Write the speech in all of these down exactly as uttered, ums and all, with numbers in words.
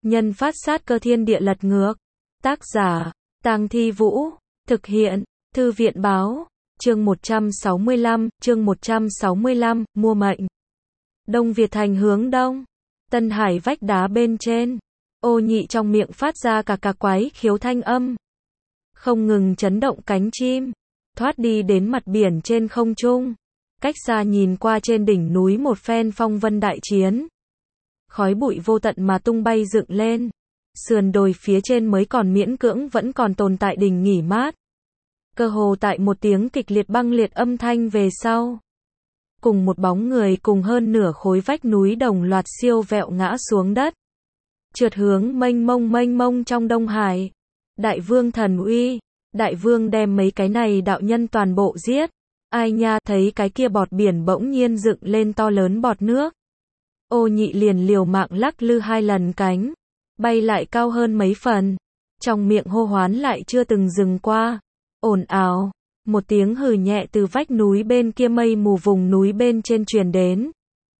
Nhân phát sát cơ thiên địa lật ngược. Tác giả, Tang Thi Vũ. Thực hiện, Thư viện Báo. Chương một trăm sáu mươi lăm, chương một trăm sáu mươi lăm, mua mệnh. Đông Việt thành hướng đông. Tân Hải vách đá bên trên. Ô Nhị trong miệng phát ra cả cả quái khiếu thanh âm. Không ngừng chấn động cánh chim. Thoát đi đến mặt biển trên không trung. Cách xa nhìn qua trên đỉnh núi một phen phong vân đại chiến. Khói bụi vô tận mà tung bay dựng lên. Sườn đồi phía trên mới còn miễn cưỡng vẫn còn tồn tại đình nghỉ mát. Cơ hồ tại một tiếng kịch liệt băng liệt âm thanh về sau. Cùng một bóng người cùng hơn nửa khối vách núi đồng loạt siêu vẹo ngã xuống đất. Trượt hướng mênh mông mênh mông trong Đông Hải. Đại vương thần uy. Đại vương đem mấy cái này đạo nhân toàn bộ giết. Ai nha, thấy cái kia bọt biển bỗng nhiên dựng lên to lớn bọt nước. Ô Nhị liền liều mạng lắc lư hai lần cánh. Bay lại cao hơn mấy phần. Trong miệng hô hoán lại chưa từng dừng qua. Ồn ào. Một tiếng hừ nhẹ từ vách núi bên kia mây mù vùng núi bên trên truyền đến.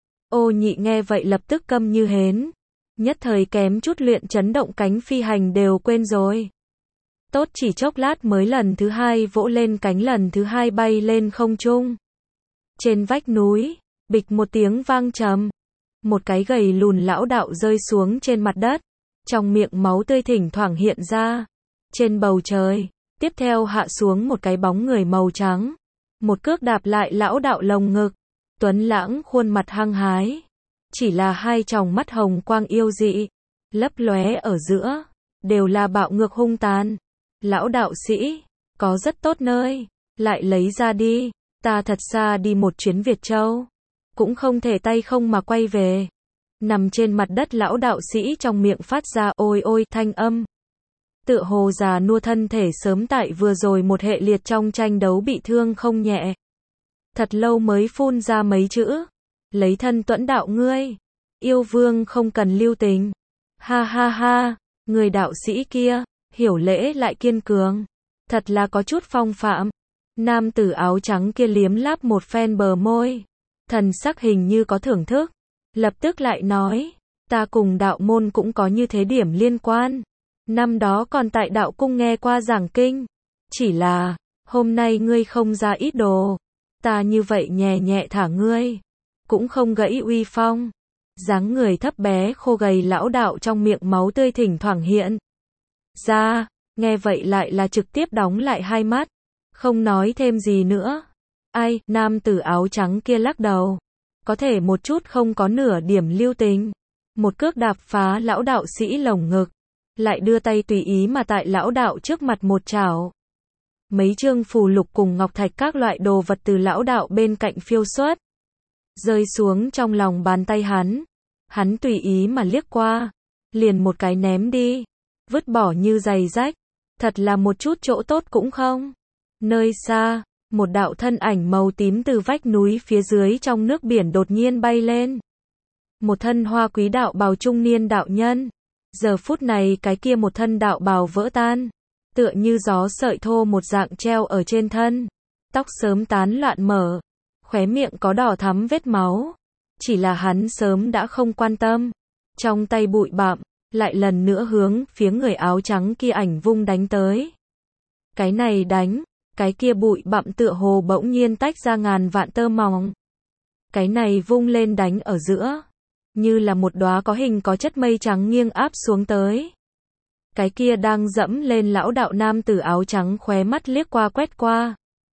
Ô Nhị nghe vậy lập tức câm như hến. Nhất thời kém chút luyện chấn động cánh phi hành đều quên rồi. Tốt chỉ chốc lát mới lần thứ hai vỗ lên cánh lần thứ hai bay lên không trung. Trên vách núi, bịch một tiếng vang trầm. Một cái gầy lùn lão đạo rơi xuống trên mặt đất. Trong miệng máu tươi thỉnh thoảng hiện ra. Trên bầu trời, tiếp theo hạ xuống một cái bóng người màu trắng. Một cước đạp lại lão đạo lồng ngực. Tuấn lãng khuôn mặt hăng hái. Chỉ là hai tròng mắt hồng quang yêu dị. Lấp lóe ở giữa. Đều là bạo ngược hung tàn. Lão đạo sĩ, có rất tốt nơi. Lại lấy ra đi. Ta thật xa đi một chuyến Việt Châu. Cũng không thể tay không mà quay về. Nằm trên mặt đất lão đạo sĩ trong miệng phát ra ôi ôi thanh âm. Tựa hồ già nua thân thể sớm tại vừa rồi một hệ liệt trong tranh đấu bị thương không nhẹ. Thật lâu mới phun ra mấy chữ. Lấy thân tuẫn đạo ngươi. Yêu vương không cần lưu tình. Ha ha ha, người đạo sĩ kia, hiểu lễ lại kiên cường. Thật là có chút phong phạm. Nam tử áo trắng kia liếm láp một phen bờ môi. Thần sắc hình như có thưởng thức. Lập tức lại nói. Ta cùng đạo môn cũng có như thế điểm liên quan. Năm đó còn tại đạo cung nghe qua giảng kinh. Chỉ là, hôm nay ngươi không ra ít đồ. Ta như vậy nhẹ nhẹ thả ngươi. Cũng không gãy uy phong. Dáng người thấp bé khô gầy lão đạo trong miệng máu tươi thỉnh thoảng hiện ra. Nghe vậy lại là trực tiếp đóng lại hai mắt. Không nói thêm gì nữa. Ai, nam tử áo trắng kia lắc đầu. Có thể một chút không có nửa điểm lưu tình. Một cước đạp phá lão đạo sĩ lồng ngực. Lại đưa tay tùy ý mà tại lão đạo trước mặt một chảo. Mấy chương phù lục cùng ngọc thạch các loại đồ vật từ lão đạo bên cạnh phiêu xuất. Rơi xuống trong lòng bàn tay hắn. Hắn tùy ý mà liếc qua. Liền một cái ném đi. Vứt bỏ như giày rách. Thật là một chút chỗ tốt cũng không. Nơi xa, một đạo thân ảnh màu tím từ vách núi phía dưới trong nước biển đột nhiên bay lên. Một thân hoa quý đạo bào trung niên đạo nhân. Giờ phút này cái kia một thân đạo bào vỡ tan. Tựa như gió sợi thô một dạng treo ở trên thân. Tóc sớm tán loạn mở. Khóe miệng có đỏ thắm vết máu. Chỉ là hắn sớm đã không quan tâm. Trong tay bụi bặm, lại lần nữa hướng phía người áo trắng kia ảnh vung đánh tới. Cái này đánh, cái kia bụi bặm tựa hồ bỗng nhiên tách ra ngàn vạn tơ mỏng. Cái này vung lên đánh ở giữa. Như là một đóa có hình có chất mây trắng nghiêng áp xuống tới. Cái kia đang dẫm lên lão đạo nam tử áo trắng khóe mắt liếc qua quét qua.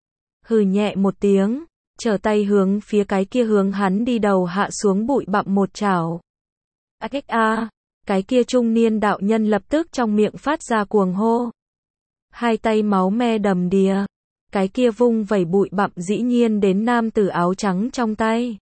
Hừ nhẹ một tiếng, trở tay hướng phía cái kia hướng hắn đi đầu hạ xuống bụi bặm một chảo. A cách a, cái kia trung niên đạo nhân lập tức trong miệng phát ra cuồng hô. Hai tay máu me đầm đìa. Cái kia vung vẩy bụi bặm dĩ nhiên đến nam tử áo trắng trong tay.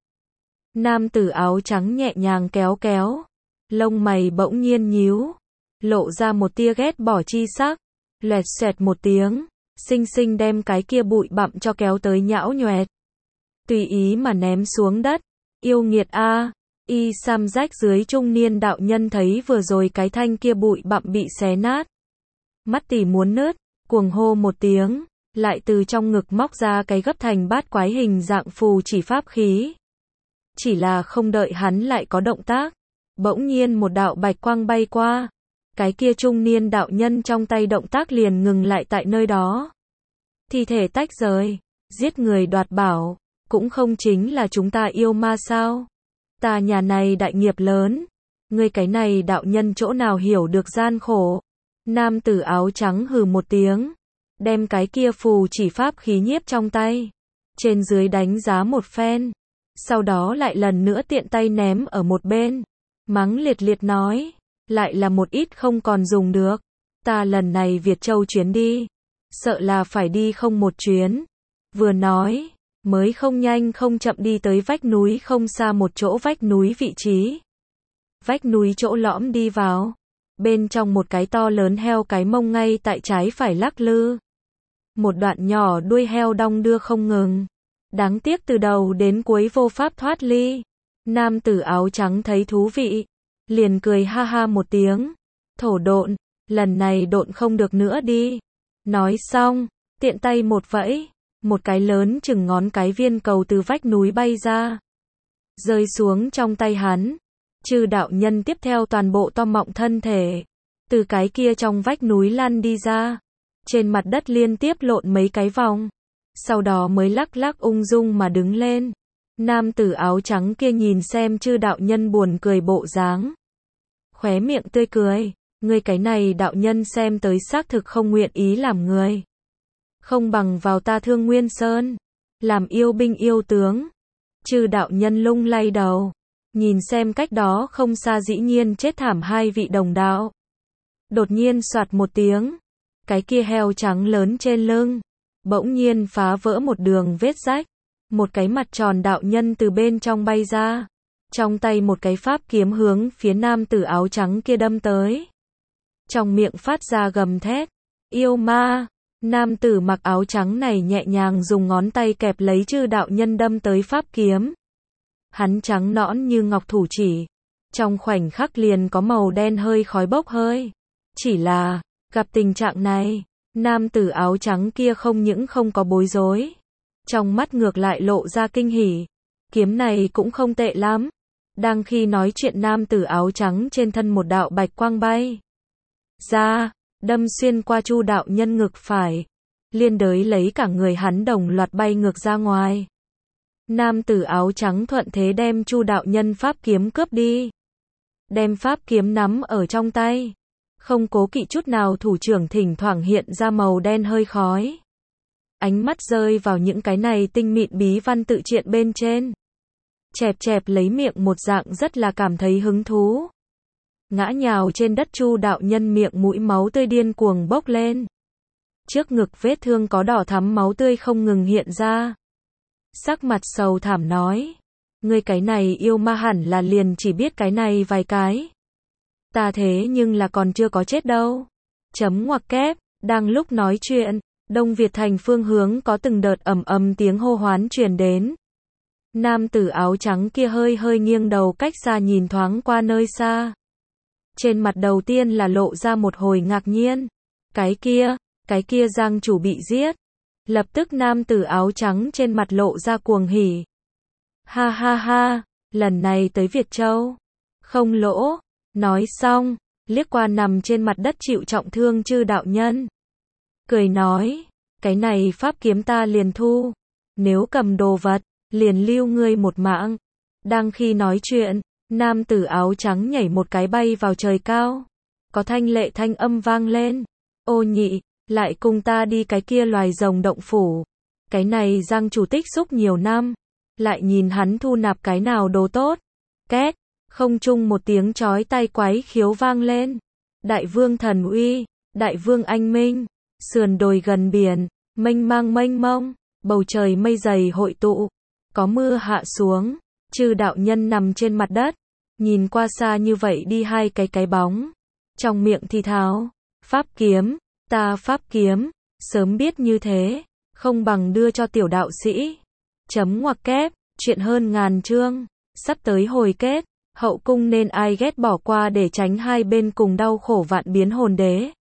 Nam tử áo trắng nhẹ nhàng kéo kéo. Lông mày bỗng nhiên nhíu. Lộ ra một tia ghét bỏ chi sắc. Loẹt xoẹt một tiếng. Xinh xinh đem cái kia bụi bặm cho kéo tới nhão nhoẹt. Tùy ý mà ném xuống đất. Yêu nghiệt a. Y sam rách dưới trung niên đạo nhân thấy vừa rồi cái thanh kia bụi bặm bị xé nát. Mắt tỉ muốn nứt. Cuồng hô một tiếng. Lại từ trong ngực móc ra cái gấp thành bát quái hình dạng phù chỉ pháp khí. Chỉ là không đợi hắn lại có động tác. Bỗng nhiên một đạo bạch quang bay qua. Cái kia trung niên đạo nhân trong tay động tác liền ngừng lại tại nơi đó. Thi thể tách rời, giết người đoạt bảo, cũng không chính là chúng ta yêu ma sao? Ta nhà này đại nghiệp lớn, ngươi cái này đạo nhân chỗ nào hiểu được gian khổ? Nam tử áo trắng hừ một tiếng, đem cái kia phù chỉ pháp khí nhiếp trong tay, trên dưới đánh giá một phen, sau đó lại lần nữa tiện tay ném ở một bên, mắng liệt liệt nói, lại là một ít không còn dùng được, ta lần này Việt Châu chuyến đi, sợ là phải đi không một chuyến. Vừa nói, mới không nhanh không chậm đi tới vách núi không xa một chỗ vách núi vị trí. Vách núi chỗ lõm đi vào, bên trong một cái to lớn heo cái mông ngay tại trái phải lắc lư. Một đoạn nhỏ đuôi heo đong đưa không ngừng. Đáng tiếc từ đầu đến cuối vô pháp thoát ly. Nam tử áo trắng thấy thú vị, liền cười ha ha một tiếng. Thổ độn, lần này độn không được nữa đi. Nói xong, tiện tay một vẫy, một cái lớn chừng ngón cái viên cầu từ vách núi bay ra, rơi xuống trong tay hắn. Chư đạo nhân tiếp theo toàn bộ to mọng thân thể, từ cái kia trong vách núi lăn đi ra, trên mặt đất liên tiếp lộn mấy cái vòng, sau đó mới lắc lắc ung dung mà đứng lên. Nam tử áo trắng kia nhìn xem chư đạo nhân buồn cười bộ dáng, khóe miệng tươi cười, ngươi cái này đạo nhân xem tới xác thực không nguyện ý làm người, không bằng vào ta Thương Nguyên Sơn, làm yêu binh yêu tướng. Chư đạo nhân lung lay đầu, nhìn xem cách đó không xa dĩ nhiên chết thảm hai vị đồng đạo. Đột nhiên soạt một tiếng, cái kia heo trắng lớn trên lưng, bỗng nhiên phá vỡ một đường vết rách, một cái mặt tròn đạo nhân từ bên trong bay ra, trong tay một cái pháp kiếm hướng phía nam tử áo trắng kia đâm tới. Trong miệng phát ra gầm thét, yêu ma. Nam tử mặc áo trắng này nhẹ nhàng dùng ngón tay kẹp lấy chư đạo nhân đâm tới pháp kiếm. Hắn trắng nõn như ngọc thủ chỉ, trong khoảnh khắc liền có màu đen hơi khói bốc hơi. Chỉ là, gặp tình trạng này, nam tử áo trắng kia không những không có bối rối, trong mắt ngược lại lộ ra kinh hỉ. Kiếm này cũng không tệ lắm. Đang khi nói chuyện nam tử áo trắng trên thân một đạo bạch quang bay ra, đâm xuyên qua chu đạo nhân ngực phải, liên đới lấy cả người hắn đồng loạt bay ngược ra ngoài. Nam tử áo trắng thuận thế đem chu đạo nhân pháp kiếm cướp đi, đem pháp kiếm nắm ở trong tay, không cố kỵ chút nào thủ trưởng thỉnh thoảng hiện ra màu đen hơi khói. Ánh mắt rơi vào những cái này tinh mịn bí văn tự truyện bên trên, chẹp chẹp lấy miệng một dạng rất là cảm thấy hứng thú. Ngã nhào trên đất chu đạo nhân miệng mũi máu tươi điên cuồng bốc lên. Trước ngực vết thương có đỏ thắm máu tươi không ngừng hiện ra. Sắc mặt sầu thảm nói, ngươi cái này yêu ma hẳn là liền chỉ biết cái này vài cái. Ta thế nhưng là còn chưa có chết đâu. Chấm ngoặc kép, đang lúc nói chuyện, Đông Việt thành phương hướng có từng đợt ầm ầm tiếng hô hoán truyền đến. Nam tử áo trắng kia hơi hơi nghiêng đầu cách xa nhìn thoáng qua nơi xa. Trên mặt đầu tiên là lộ ra một hồi ngạc nhiên. Cái kia, cái kia giang chủ bị giết. Lập tức nam tử áo trắng trên mặt lộ ra cuồng hỉ. Ha ha ha, lần này tới Việt Châu, không lỗ. Nói xong, liếc qua nằm trên mặt đất chịu trọng thương chư đạo nhân, cười nói, cái này pháp kiếm ta liền thu, nếu cầm đồ vật, liền lưu ngươi một mạng. Đang khi nói chuyện, nam tử áo trắng nhảy một cái bay vào trời cao, có thanh lệ thanh âm vang lên, ô nhị, lại cùng ta đi cái kia loài rồng động phủ, cái này giang chủ tích xúc nhiều năm, lại nhìn hắn thu nạp cái nào đồ tốt. Két, không chung một tiếng chói tai quái khiếu vang lên. Đại vương thần uy, đại vương anh minh, sườn đồi gần biển, mênh mang mênh mông, bầu trời mây dày hội tụ, có mưa hạ xuống, chư đạo nhân nằm trên mặt đất, nhìn qua xa như vậy đi hai cái cái bóng, trong miệng thì thào, pháp kiếm, ta pháp kiếm, sớm biết như thế, không bằng đưa cho tiểu đạo sĩ. Chấm ngoặc kép, chuyện hơn ngàn chương, sắp tới hồi kết. Hậu cung nên ai ghét bỏ qua để tránh hai bên cùng đau khổ vạn biến hồn đế.